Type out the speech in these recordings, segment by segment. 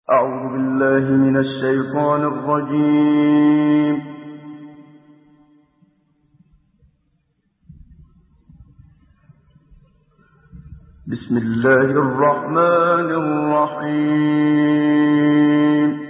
أعوذ بالله من الشيطان الرجيم. بسم الله الرحمن الرحيم.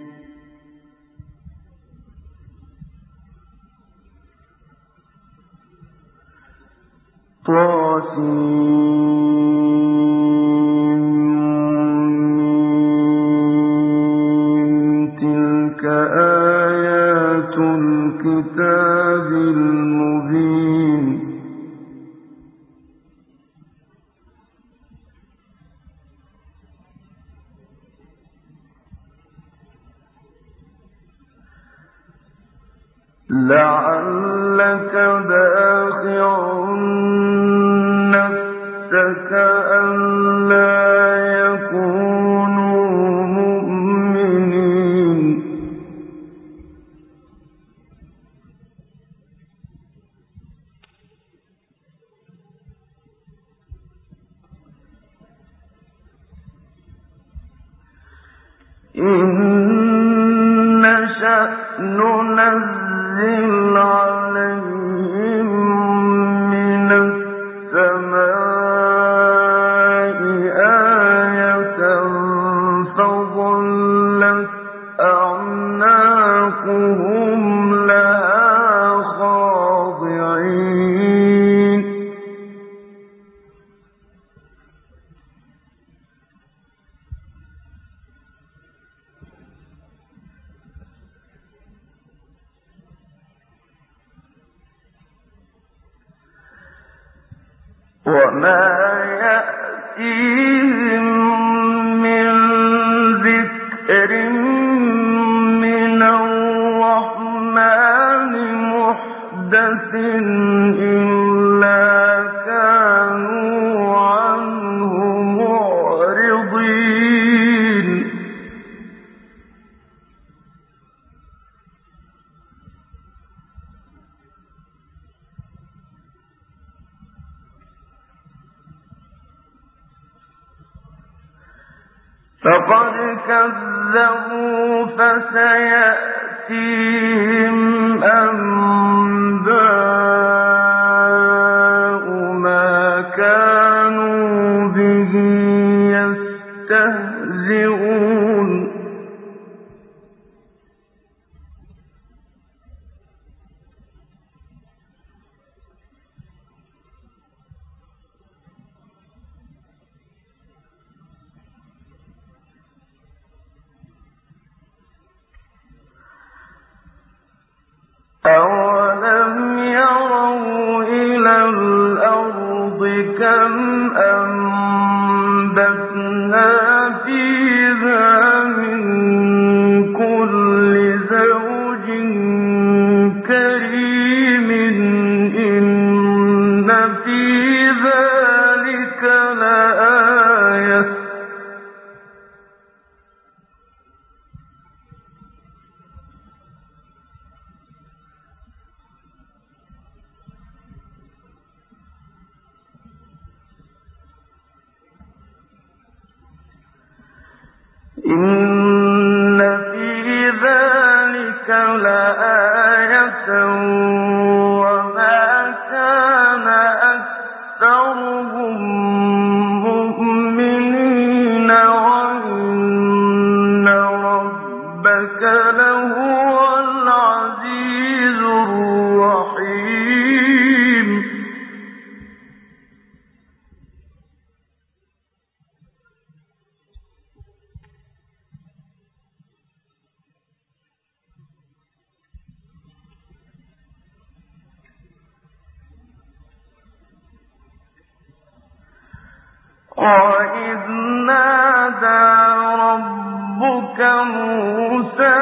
تلك آيات الكتاب المبين. لعلك باخع نفسك ألا يكونوا مؤمنين. إن نشأ ننزل عليهم من السماء آية فظلت أعناقهم لها خاضعين. وما يأتيهم من ذكر من الرحمن محدث إلا كانوا عنه معرضين. فقد كذبوا فسيأتيهم أنباء ما كانوا به يستهزئون. أَوَلَمْ يَرَوْا إِلَى الْأَرْضِ كَمْ أَنبَتْنَا فِيهَا مِن كُلِّ زَوْجٍ كَرِيمٍ. إِنَّ فِي ذَلِكَ لَآيَةً. إِنَّ فِي ذَلِكَ لَآيَةً وَمَا كَانَ أَكْثَرُهُم مُّؤْمِنِينَ وَإِنَّ رَبَّكَ لَهُوَ الْعَزِيزُ الرَّحِيمُ. وَإِذْ نَادَىٰ رَبُّكَ مُوسَىٰ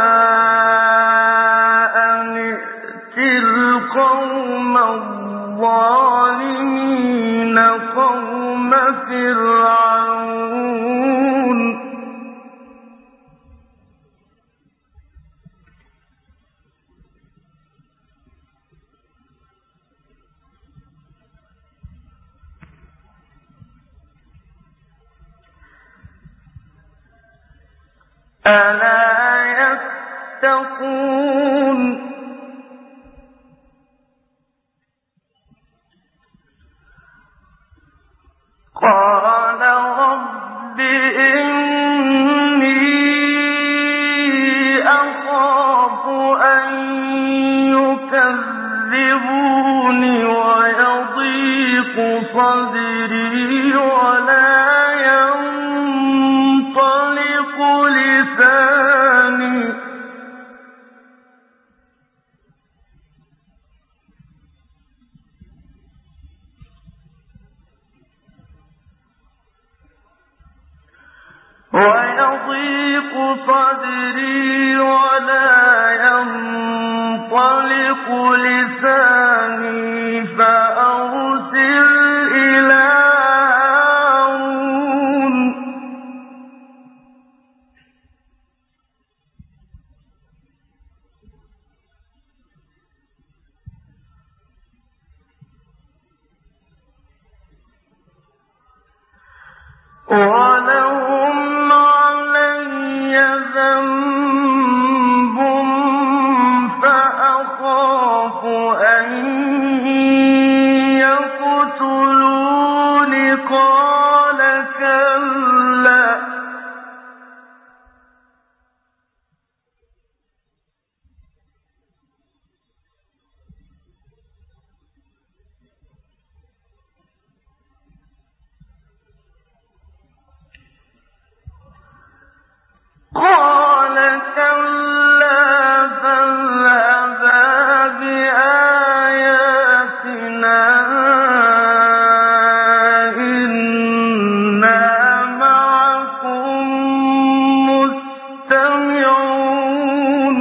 أَنِ ائْتِ الْقَوْمَ الظَّالِمِينَ قَوْمَ فِرْعَوْنَ. ألا يتقون قال رب إني أخاف أن يكذبون ويضيق صدري ولا ينطلق لساني فأرسل إلى هارون ولهم علي ذنب فأخاف أن يقتلون قال كلا فاذهبا بآياتنا إنا معكم مستمعون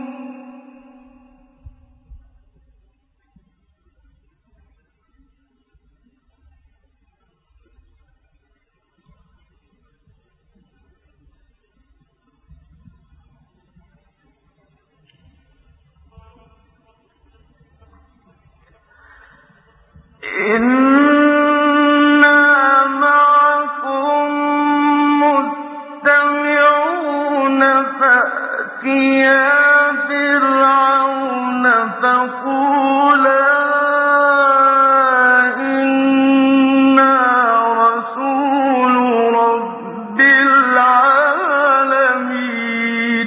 إنا معكم مستمعون فأتيا فرعون فقولا إنا رسول رب العالمين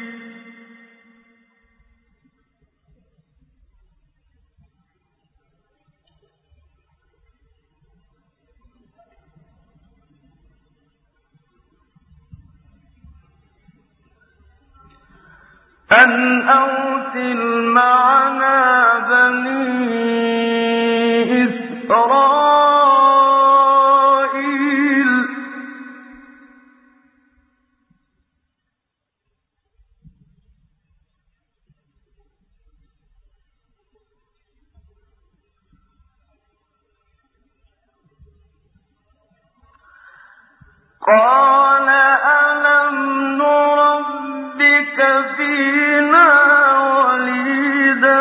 أن أرسل معنا بني إسرائيل قال ألم نربك فينا وليدا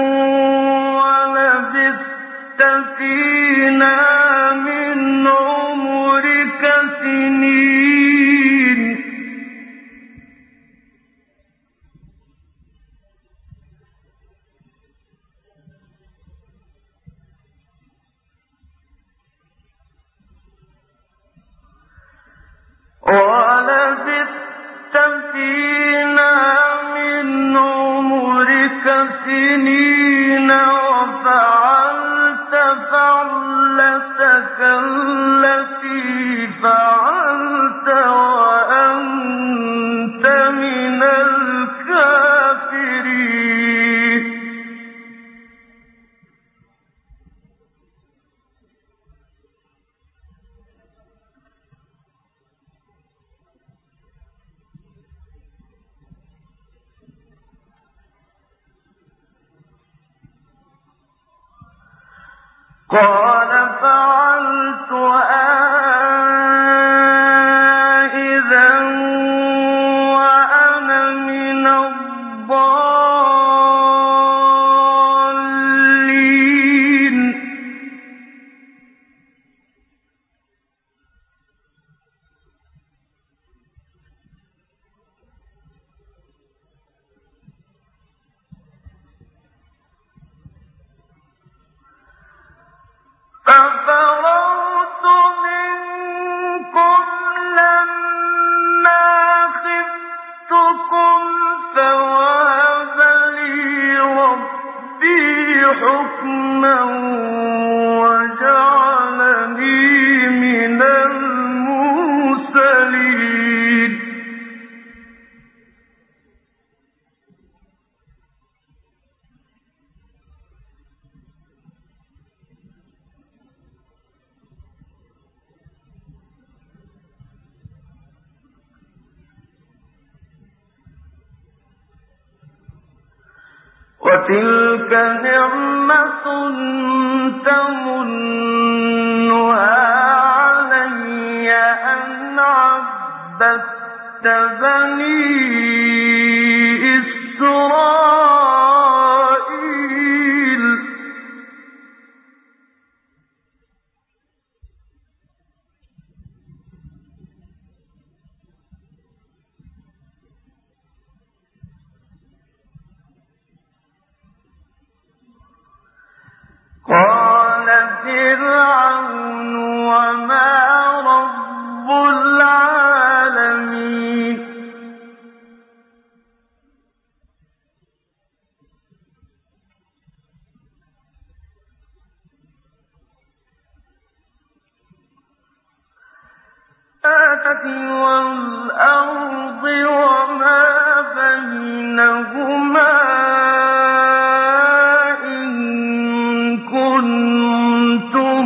ولبثت فينا من عمرك سنين ولبثت فينا من عمرك سنين وفعلت فعلتك التي فعلت وأنت من الكافرين قال فعلتها إذا وأنا من الضالين وتلك نعمة تمنها علي أن عبدت بني إسرائيل. قال فرعون وما رب العالمين. والأرض وما بينهما إن كنتم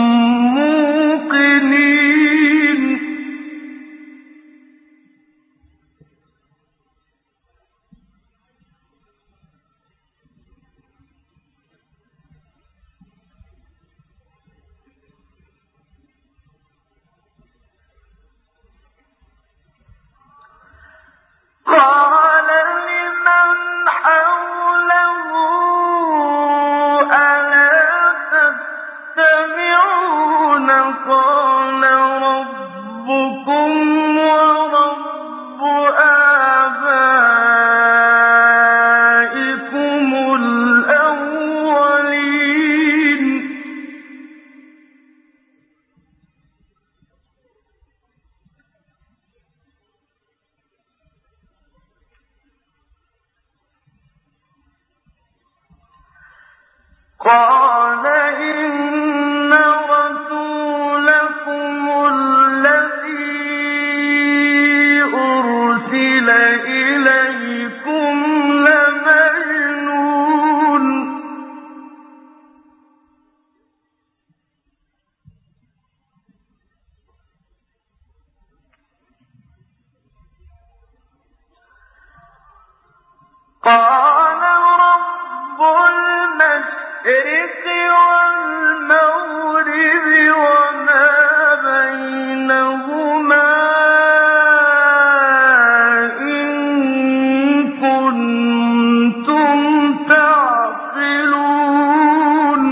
موقنين. قال لمن حوله ألا تستمعون قال ربكم ورب آبائكم الأولين. قال إن رسولكم الذي أرسل إليكم لمجنون. قال رب المشرق والمغرب وما بينهما إن كنتم تعقلون.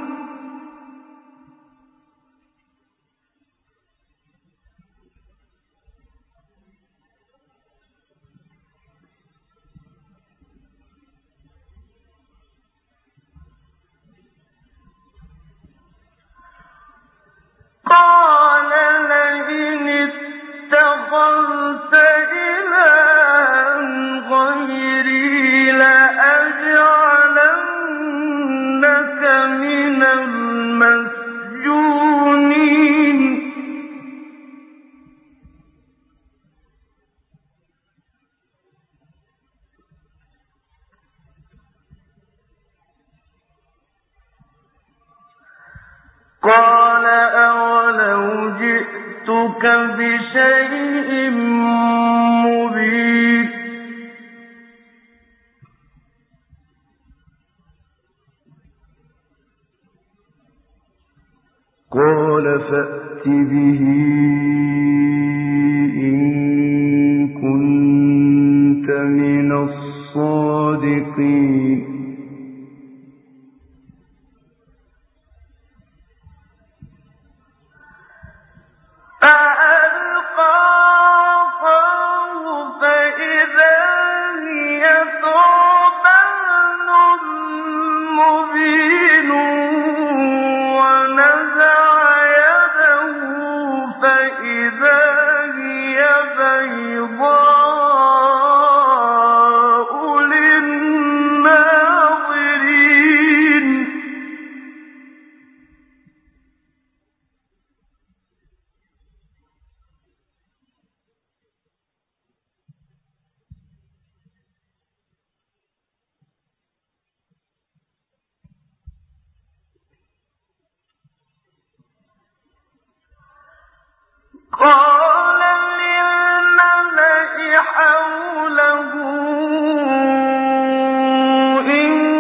قال لئن اتخذت إلها غيري لأجعلنك من المسجونين. قال أولو جئتك بشيء مبين. قال فأت به إن كنت من الصادقين. فألقى عصاه فإذا هي ثعبان مبين ونزع يده فإذا هي بيضاء للناظرين. قال للملأ حوله إن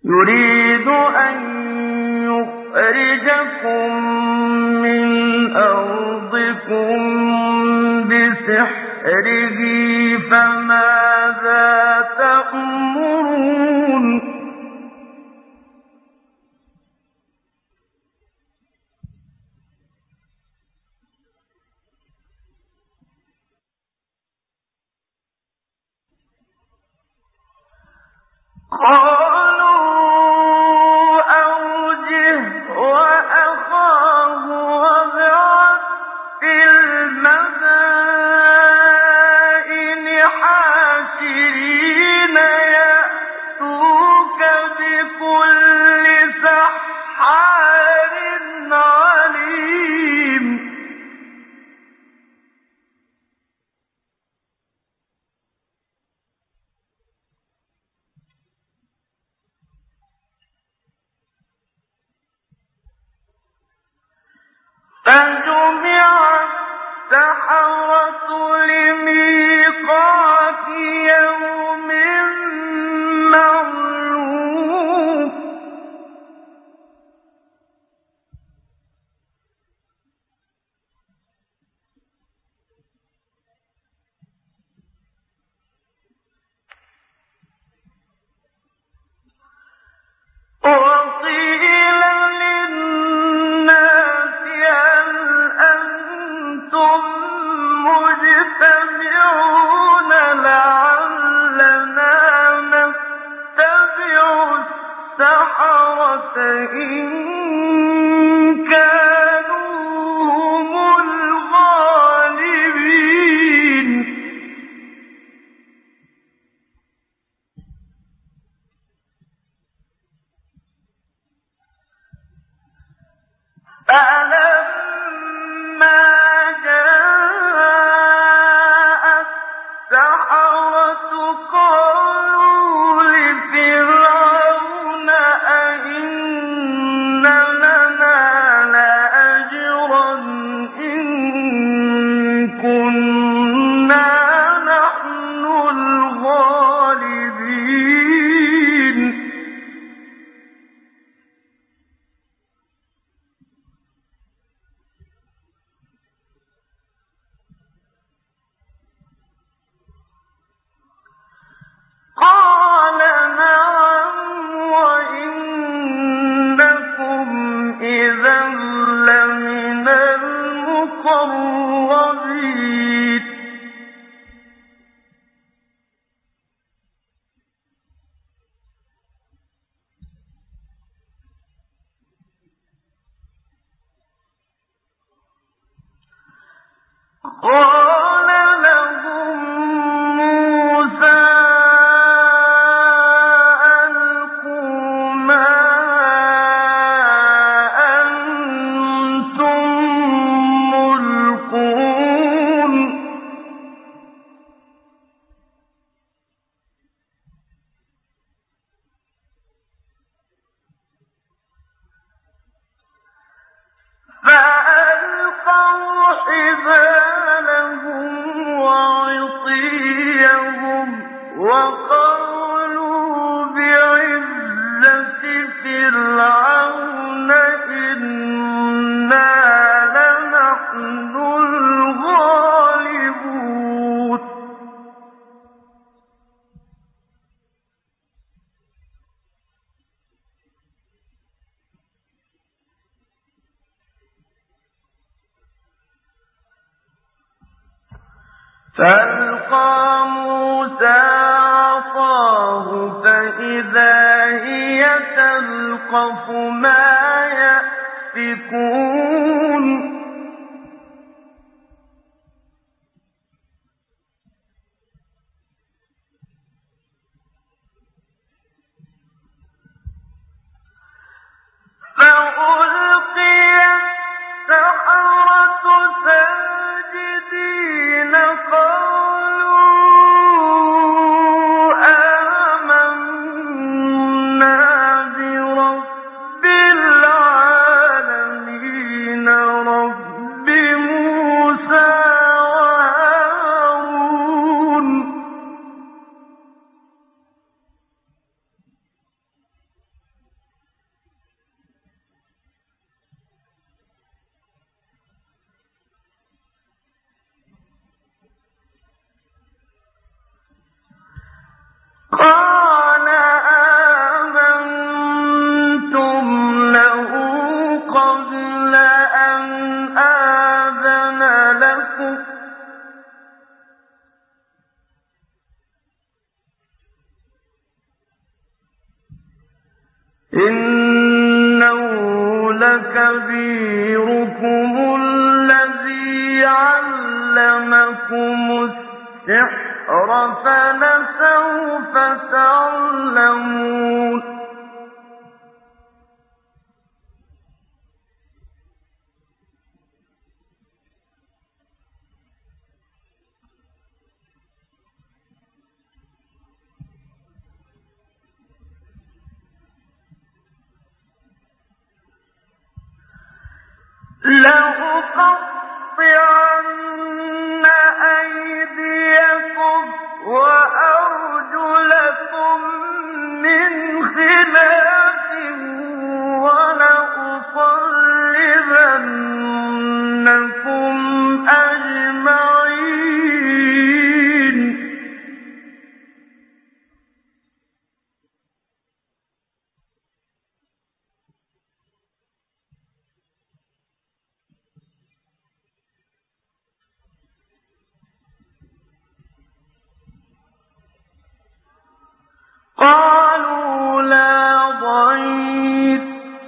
يريد أن يخرجكم من أرضكم بسحره فماذا تأمرون قالوا أرجه وأخاه وابعث في المدائن حاشرين يأتوك بكل سحار عليم فجمع السحرة لميقات يوم معلوم وقيل للناس هل أنتم مجتمعون لعلنا نتبع السحرة إن كانوا هم الغالبين فلما جاء السحرة قالوا لفرعون أئن لنا لأجرا إن كنا نحن الغالبين قال نعم وإنكم إذا لمن المقربين قال لهم موسى ألقوا ما أنتم ملقون فألقوا حبالهم وعصيهم وقالوا بعزة فرعون إنا لنحن الغالبون فألقى موسى عصاه فإذا هي تلقف ما يأفكون فألقي السحرة ساجدين قالوا آمنا برب العالمين رب موسى وهارون إنه لكبيركم الذي علمكم السحر فلسوف تعلمون لأقطعن أيديكم وأرجلكم من خلاف ولأصلبنكم أجمعين قالوا لا ضير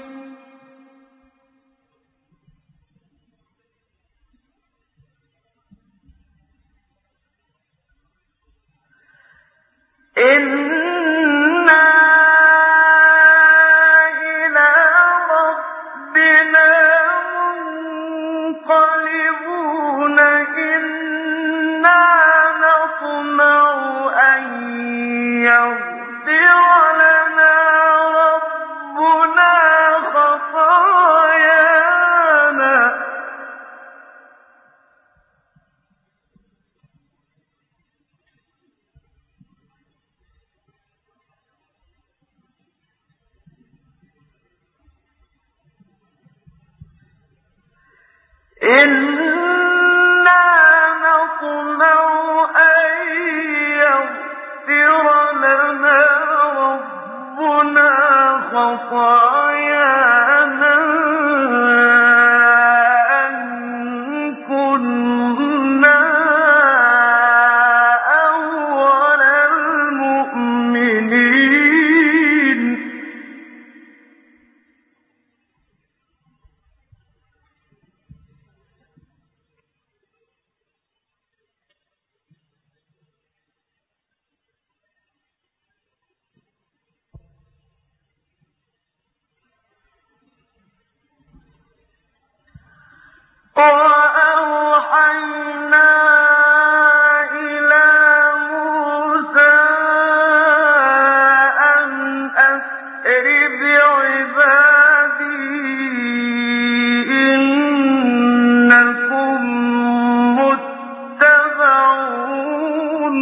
إنا إلى ربنا منقلبون إنا نطمع أن يغفر لنا ربنا خطايانا إنا نطمع أن يغفر لنا ربنا خطايانا أن كنا أول المؤمنين وأوحينا إلى موسى أن أسر بعبادي إنكم متبعون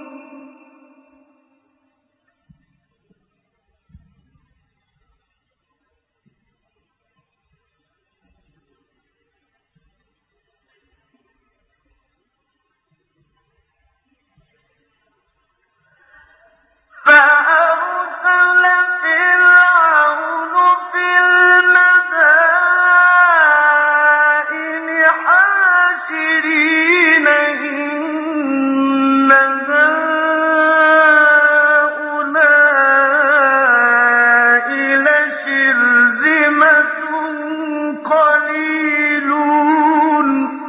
فأرسل فرعون في المدائن حاشرين إن هؤلاء لشرذمة قليلون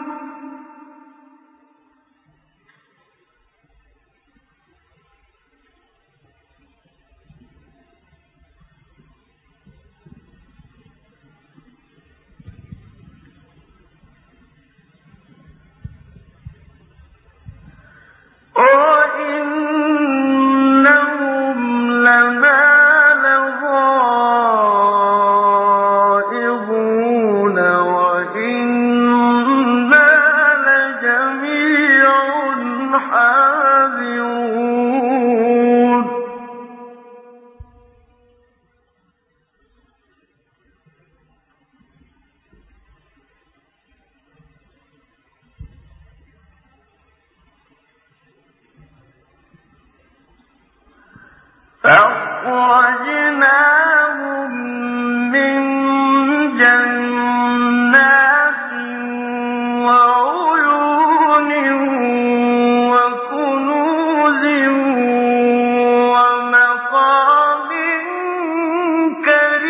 وإنهم لنا لغائظون وإنا لجميع حاذرون فأخرجناهم من جنات وعيون وكنوز ومقام كريم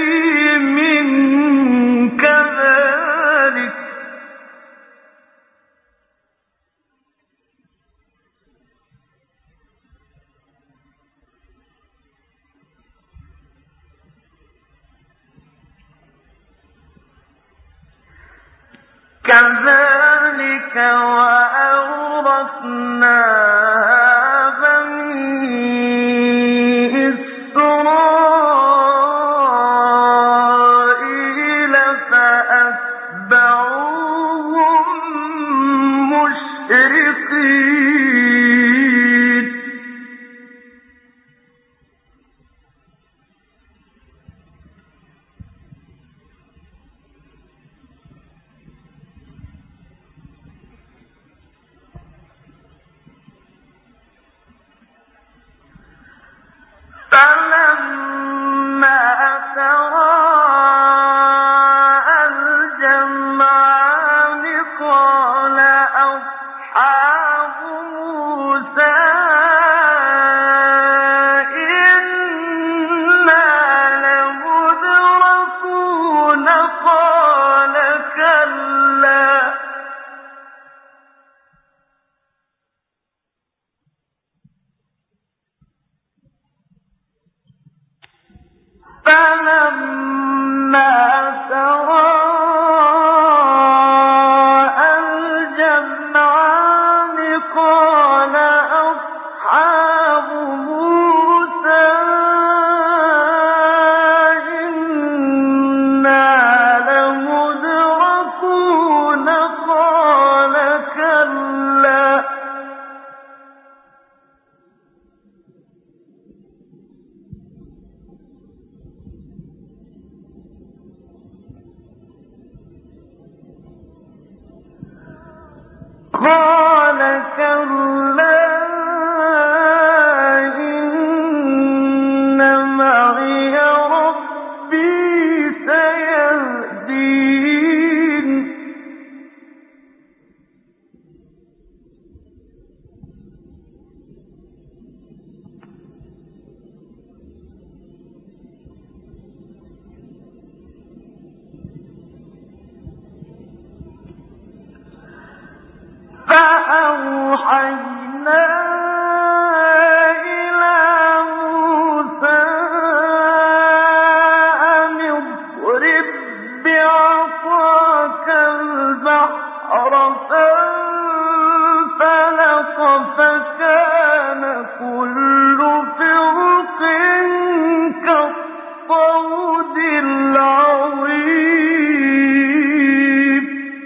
كذلك وأورثناها بني إسرائيل فأتبعوهم مشرقين فلما تراءى الجمعان قال أصحاب موسى إنا لمدركون قال كلا فلما تراءى الجمعان قال أصحاب موسى إنا لمدركون قال كلا قال كلا إن معي ربي سيهدين فأوحينا إلى موسى أن اضرب بعصاك البحر فانفلق فكان كل فرق كالطود العظيم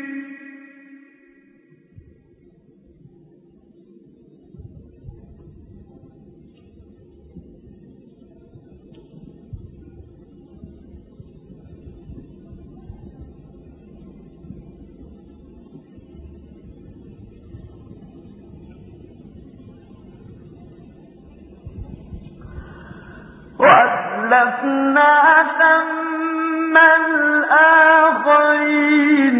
وأزلفنا ثم الآخرين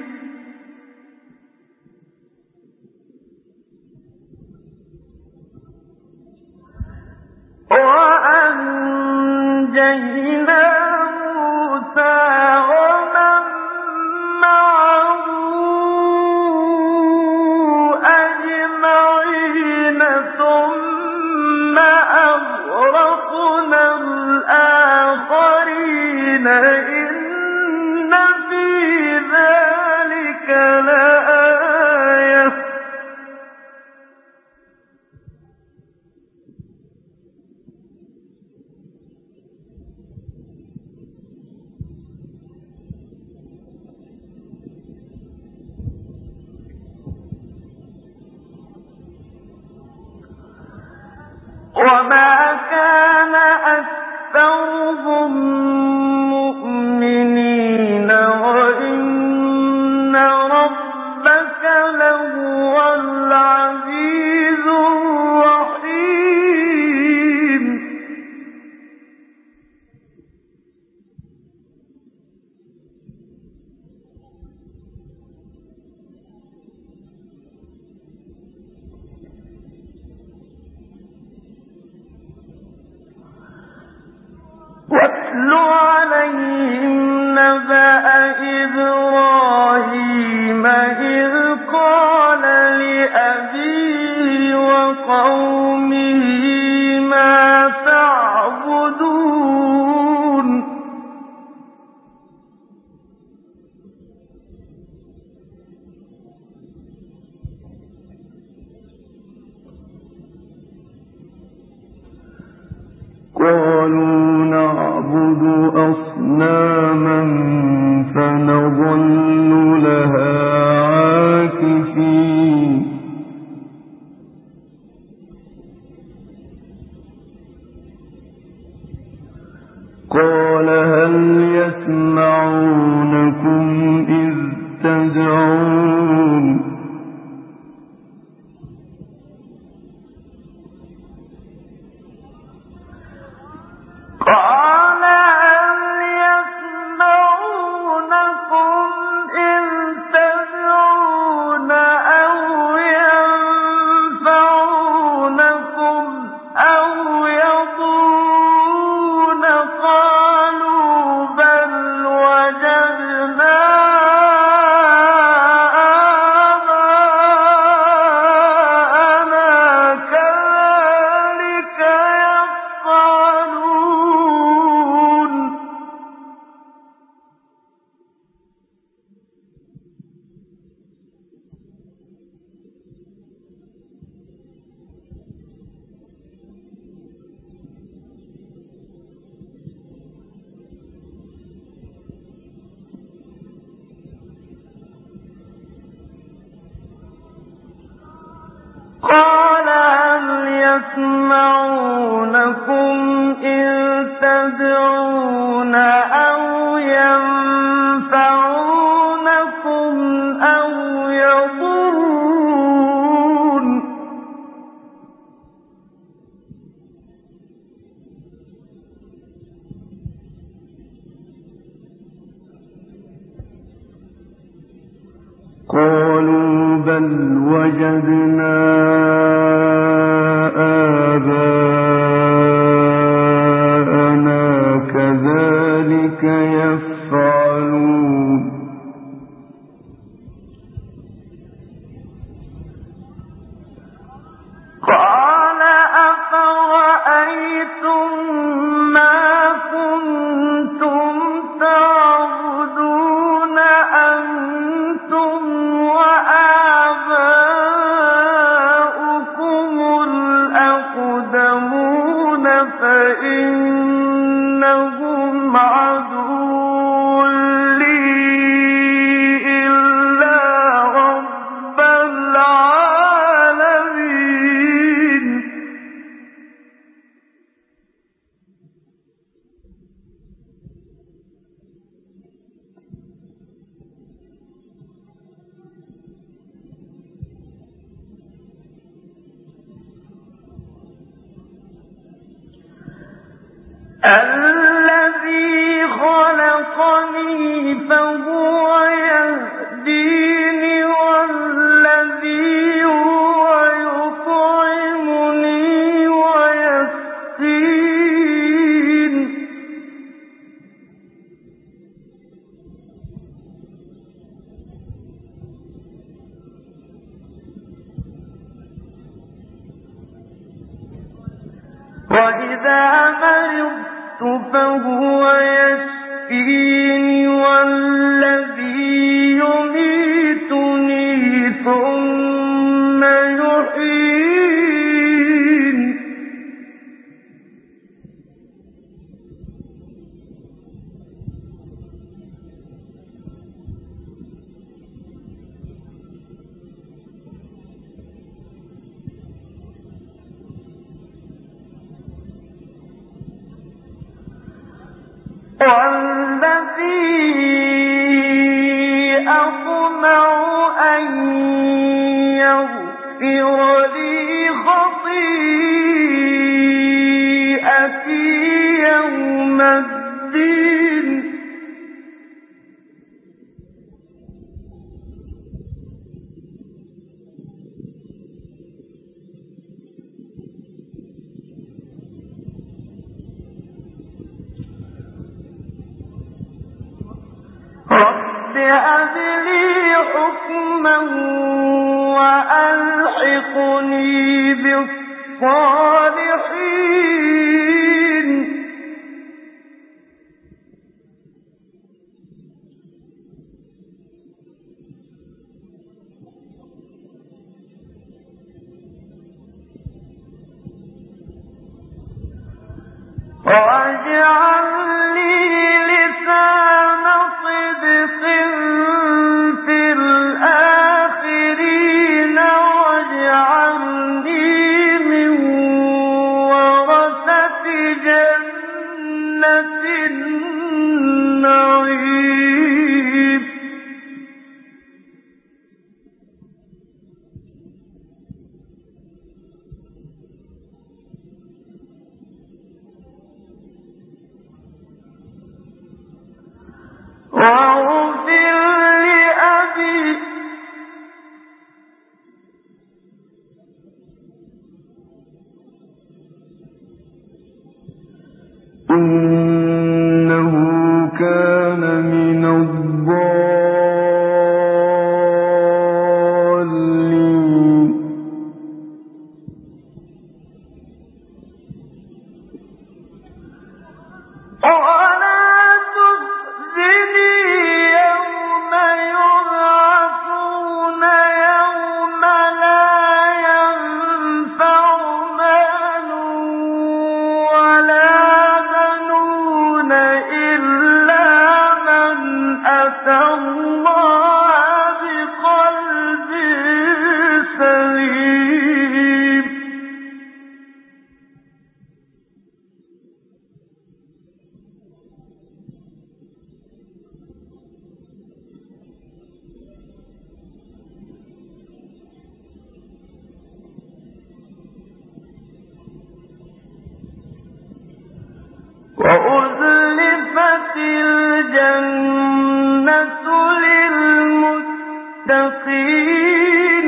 وأنجينا موسى ومن معه أجمعين ثم أغرقنا الآخرين إن في ذلك لآية وما كان أكثرهم مؤمنين وإن ربك لهو العزيز الرحيم واتل عليهم نبأ إبراهيم إذ قال لأبيه وقومه ما تعبدون تدعون قال هل يسمعونكم إذ تدعون أو ينفعونكم أو يضرون قالوا بل وجدنا آباءنا كذلك يفعلون قال أفرأيتم ما كنتم تعبدون أنتم وآباؤكم الأقدمون فإنهم عدو لي إلا رب العالمين الذي خلقني فهو يهديني والذي هو يطعمني ويسقين وإذا مرضت فهو يشفيني والذي يميتني ثم يحيين والذي أطمع أن يغفر لي خطيئتي يوم الدين رب هب لي حكما وألحقني بالصالحين واجعل لي لسان صدق في الآخرين واجعلني من ورثة جنة النعيم وأزلفت الجنة للمتقين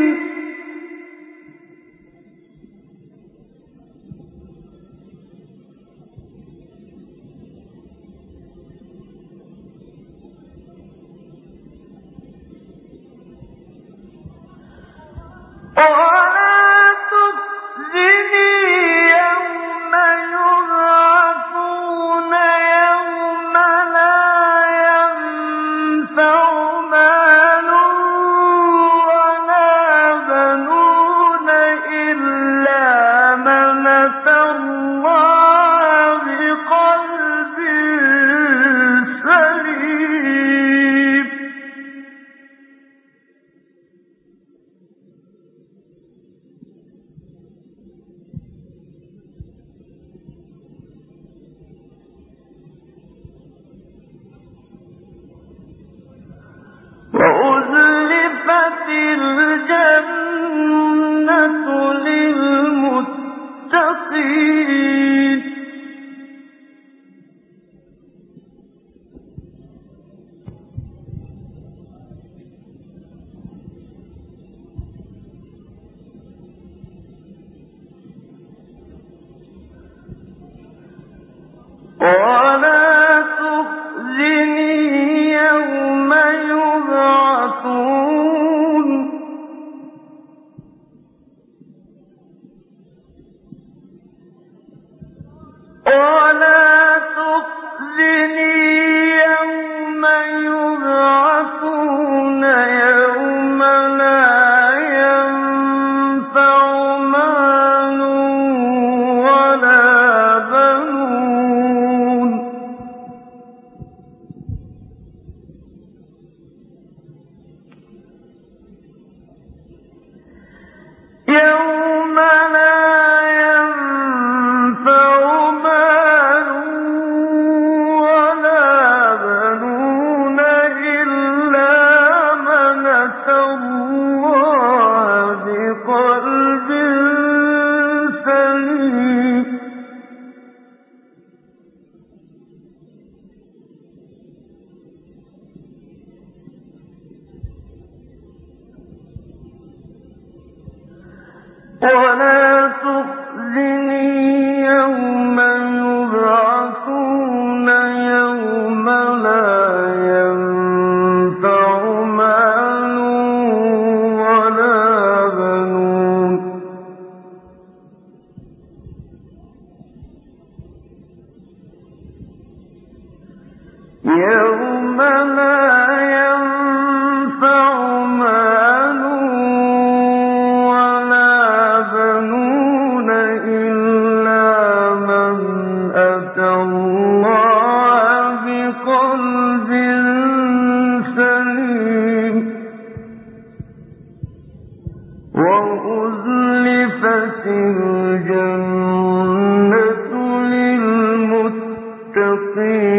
ولا تخزني يوم يبعثون يوم لا ينفع مال ولا بنون إلا من أتى الله بقلب سليم وأزلفت الجنة للمتقين ولا تخزني يوم يبعثون ولا تخزني يوم يبعثون يوم لا ينفع مال ولا بنون يوم لا ينفع مال ولا بنون إلا من أتى الله بقلب سليم ولا تخزني يوم يبعثون يوم لا ينفع مال ولا بنون يوم لا ينفع مال ولا بنون إلا من أتى الله بقلب سليم وأزلفت الجنة للمتقين